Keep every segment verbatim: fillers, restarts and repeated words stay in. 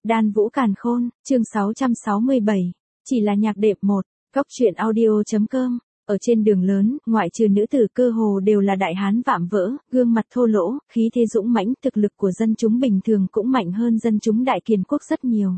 Đan Vũ Càn Khôn, chương sáu trăm sáu mươi bảy, chỉ là nhạc đệm một, Cốc truyện audio.com. Ở trên đường lớn, ngoại trừ nữ tử cơ hồ đều là đại hán vạm vỡ, gương mặt thô lỗ, khí thế dũng mãnh, thực lực của dân chúng bình thường cũng mạnh hơn dân chúng đại kiền quốc rất nhiều.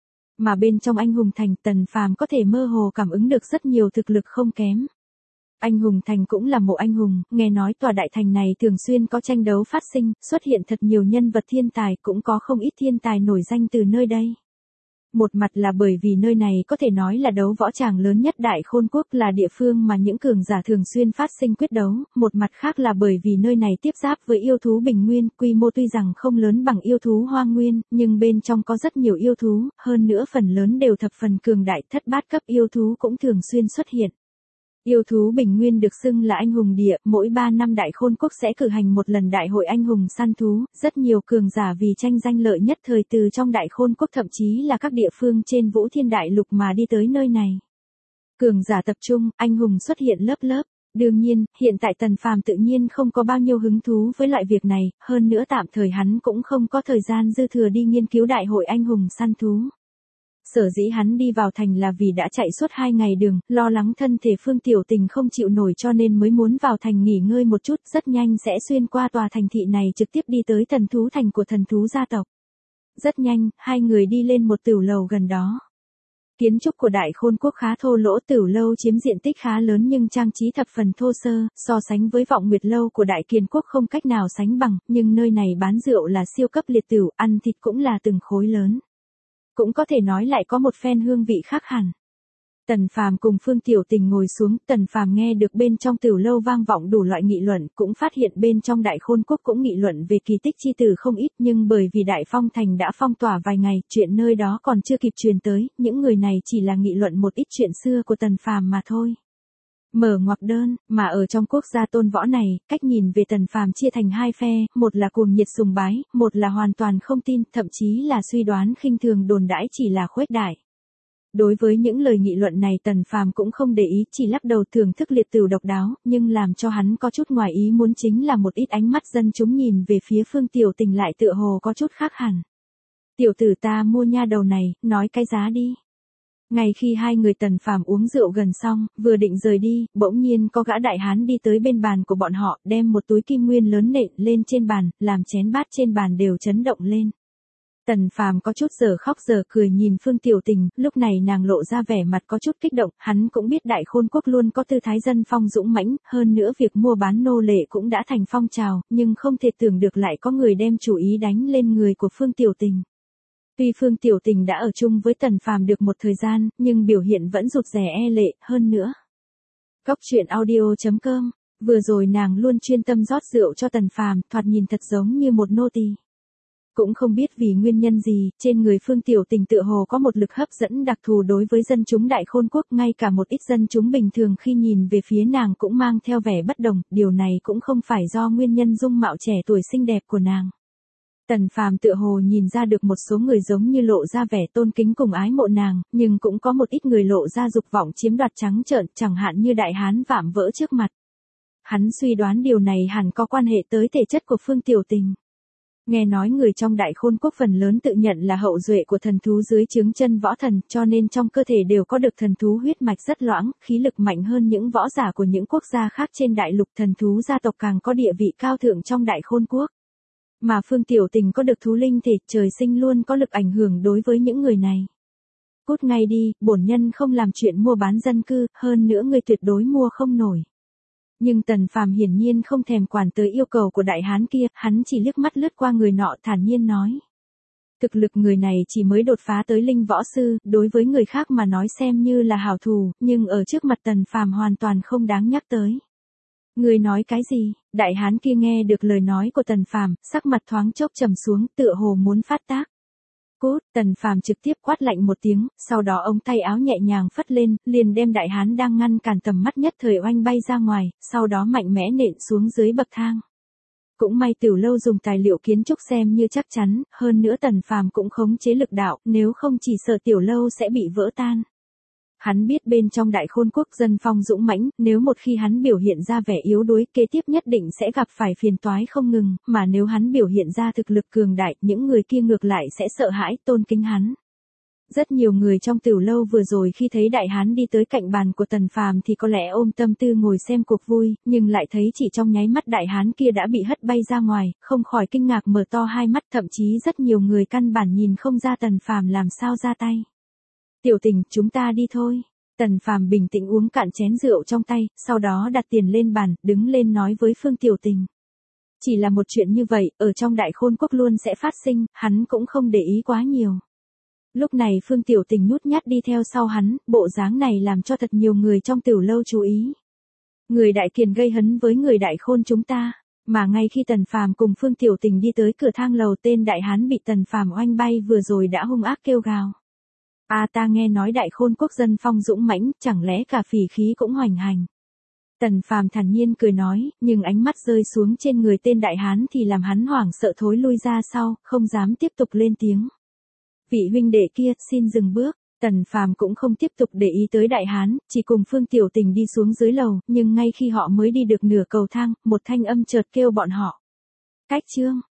Mà bên trong anh hùng thành, Tần Phàm có thể mơ hồ cảm ứng được rất nhiều thực lực không kém. Anh hùng thành cũng là một anh hùng, nghe nói tòa đại thành này thường xuyên có tranh đấu phát sinh, xuất hiện thật nhiều nhân vật thiên tài, cũng có không ít thiên tài nổi danh từ nơi đây. Một mặt là bởi vì nơi này có thể nói là đấu võ tràng lớn nhất Đại Khôn Quốc, là địa phương mà những cường giả thường xuyên phát sinh quyết đấu, một mặt khác là bởi vì nơi này tiếp giáp với yêu thú Bình Nguyên, quy mô tuy rằng không lớn bằng yêu thú Hoa Nguyên, nhưng bên trong có rất nhiều yêu thú, hơn nữa phần lớn đều thập phần cường đại, thất bát cấp yêu thú cũng thường xuyên xuất hiện. Yêu thú Bình Nguyên được xưng là anh hùng địa, mỗi ba năm Đại Khôn Quốc sẽ cử hành một lần đại hội anh hùng săn thú, rất nhiều cường giả vì tranh danh lợi nhất thời từ trong Đại Khôn Quốc thậm chí là các địa phương trên Vũ Thiên Đại Lục mà đi tới nơi này. Cường giả tập trung, anh hùng xuất hiện lớp lớp. Đương nhiên, hiện tại Tần Phàm tự nhiên không có bao nhiêu hứng thú với loại việc này, hơn nữa tạm thời hắn cũng không có thời gian dư thừa đi nghiên cứu đại hội anh hùng săn thú. Sở dĩ hắn đi vào thành là vì đã chạy suốt hai ngày đường, lo lắng thân thể Phương Tiểu Tình không chịu nổi cho nên mới muốn vào thành nghỉ ngơi một chút, rất nhanh sẽ xuyên qua tòa thành thị này trực tiếp đi tới thần thú thành của thần thú gia tộc. Rất nhanh, hai người đi lên một tửu lầu gần đó. Kiến trúc của Đại Khôn Quốc khá thô lỗ, tửu lâu chiếm diện tích khá lớn nhưng trang trí thập phần thô sơ, so sánh với Vọng Nguyệt lâu của Đại Kiền Quốc không cách nào sánh bằng, nhưng nơi này bán rượu là siêu cấp liệt tửu, ăn thịt cũng là từng khối lớn. Cũng có thể nói lại có một phen hương vị khác hẳn. Tần Phàm cùng Phương Tiểu Tình ngồi xuống, Tần Phàm nghe được bên trong tửu lâu vang vọng đủ loại nghị luận, cũng phát hiện bên trong Đại Khôn Quốc cũng nghị luận về kỳ tích chi tử không ít, nhưng bởi vì Đại Phong thành đã phong tỏa vài ngày, chuyện nơi đó còn chưa kịp truyền tới, những người này chỉ là nghị luận một ít chuyện xưa của Tần Phàm mà thôi. Mở ngoặc đơn, mà ở trong quốc gia tôn võ này, cách nhìn về Tần Phàm chia thành hai phe, một là cuồng nhiệt sùng bái, một là hoàn toàn không tin, thậm chí là suy đoán khinh thường đồn đãi chỉ là khuếch đại. Đối với những lời nghị luận này Tần Phàm cũng không để ý, chỉ lắc đầu thưởng thức liệt tửu độc đáo, nhưng làm cho hắn có chút ngoài ý muốn chính là một ít ánh mắt dân chúng nhìn về phía Phương Tiểu Tình lại tựa hồ có chút khác hẳn. Tiểu tử ta mua nha đầu này, nói cái giá đi. Ngay khi hai người Tần Phàm uống rượu gần xong, vừa định rời đi, bỗng nhiên có gã đại hán đi tới bên bàn của bọn họ, đem một túi kim nguyên lớn nện lên trên bàn, làm chén bát trên bàn đều chấn động lên. Tần Phàm có chút giờ khóc giờ cười nhìn Phương Tiểu Tình, lúc này nàng lộ ra vẻ mặt có chút kích động, hắn cũng biết Đại Khôn Quốc luôn có tư thái dân phong dũng mãnh, hơn nữa việc mua bán nô lệ cũng đã thành phong trào, nhưng không thể tưởng được lại có người đem chủ ý đánh lên người của Phương Tiểu Tình. Tuy Phương Tiểu Tình đã ở chung với Tần Phàm được một thời gian, nhưng biểu hiện vẫn rụt rè e lệ, hơn nữa. Cốc truyện audio.com, vừa rồi nàng luôn chuyên tâm rót rượu cho Tần Phàm, thoạt nhìn thật giống như một nô tỳ. Cũng không biết vì nguyên nhân gì, trên người Phương Tiểu Tình tựa hồ có một lực hấp dẫn đặc thù đối với dân chúng Đại Khôn Quốc, ngay cả một ít dân chúng bình thường khi nhìn về phía nàng cũng mang theo vẻ bất đồng, điều này cũng không phải do nguyên nhân dung mạo trẻ tuổi xinh đẹp của nàng. Tần Phàm tựa hồ nhìn ra được một số người giống như lộ ra vẻ tôn kính cùng ái mộ nàng, nhưng cũng có một ít người lộ ra dục vọng chiếm đoạt trắng trợn, chẳng hạn như đại hán vạm vỡ trước mặt. Hắn suy đoán điều này hẳn có quan hệ tới thể chất của Phương Tiểu Tình. Nghe nói người trong Đại Khôn Quốc phần lớn tự nhận là hậu duệ của thần thú dưới trướng chân võ thần, cho nên trong cơ thể đều có được thần thú huyết mạch rất loãng, khí lực mạnh hơn những võ giả của những quốc gia khác trên đại lục, thần thú gia tộc càng có địa vị cao thượng trong Đại Khôn Quốc. Mà Phương Tiểu Tình có được thú linh thể, trời sinh luôn có lực ảnh hưởng đối với những người này. Cút ngay đi, bổn nhân không làm chuyện mua bán dân cư, hơn nữa người tuyệt đối mua không nổi. Nhưng Tần Phàm hiển nhiên không thèm quản tới yêu cầu của đại hán kia, hắn chỉ liếc mắt lướt qua người nọ thản nhiên nói. Thực lực người này chỉ mới đột phá tới linh võ sư, đối với người khác mà nói xem như là hảo thủ, nhưng ở trước mặt Tần Phàm hoàn toàn không đáng nhắc tới. Người nói cái gì? Đại hán kia nghe được lời nói của Tần Phàm, sắc mặt thoáng chốc trầm xuống, tựa hồ muốn phát tác. Cút, Tần Phàm trực tiếp quát lạnh một tiếng, sau đó ông tay áo nhẹ nhàng phất lên, liền đem đại hán đang ngăn cản tầm mắt nhất thời oanh bay ra ngoài, sau đó mạnh mẽ nện xuống dưới bậc thang. Cũng may Tiểu lâu dùng tài liệu kiến trúc xem như chắc chắn, hơn nữa Tần Phàm cũng khống chế lực đạo, nếu không chỉ sợ Tiểu lâu sẽ bị vỡ tan. Hắn biết bên trong Đại Khôn quốc dân phong dũng mãnh, nếu một khi hắn biểu hiện ra vẻ yếu đuối, kế tiếp nhất định sẽ gặp phải phiền toái không ngừng, mà nếu hắn biểu hiện ra thực lực cường đại, những người kia ngược lại sẽ sợ hãi, tôn kính hắn. Rất nhiều người trong Tửu lâu vừa rồi khi thấy đại hán đi tới cạnh bàn của Tần Phàm thì có lẽ ôm tâm tư ngồi xem cuộc vui, nhưng lại thấy chỉ trong nháy mắt đại hán kia đã bị hất bay ra ngoài, không khỏi kinh ngạc mở to hai mắt, thậm chí rất nhiều người căn bản nhìn không ra Tần Phàm làm sao ra tay. Tiểu Tình, chúng ta đi thôi. Tần Phàm bình tĩnh uống cạn chén rượu trong tay, sau đó đặt tiền lên bàn, đứng lên nói với Phương Tiểu Tình. Chỉ là một chuyện như vậy, ở trong Đại Khôn quốc luôn sẽ phát sinh, hắn cũng không để ý quá nhiều. Lúc này Phương Tiểu Tình nhút nhát đi theo sau hắn, bộ dáng này làm cho thật nhiều người trong Tửu lâu chú ý. Người Đại Kiền gây hấn với người Đại Khôn chúng ta, mà ngay khi Tần Phàm cùng Phương Tiểu Tình đi tới cửa thang lầu, tên đại hán bị Tần Phàm oanh bay vừa rồi đã hung ác kêu gào. A à, ta nghe nói Đại Khôn quốc dân phong dũng mãnh, chẳng lẽ cả phỉ khí cũng hoành hành. Tần Phàm thản nhiên cười nói, nhưng ánh mắt rơi xuống trên người tên đại hán thì làm hắn hoảng sợ thối lui ra sau, không dám tiếp tục lên tiếng. Vị huynh đệ kia, xin dừng bước. Tần Phàm cũng không tiếp tục để ý tới đại hán, chỉ cùng Phương Tiểu Tình đi xuống dưới lầu, nhưng ngay khi họ mới đi được nửa cầu thang, một thanh âm chợt kêu bọn họ. Cách chương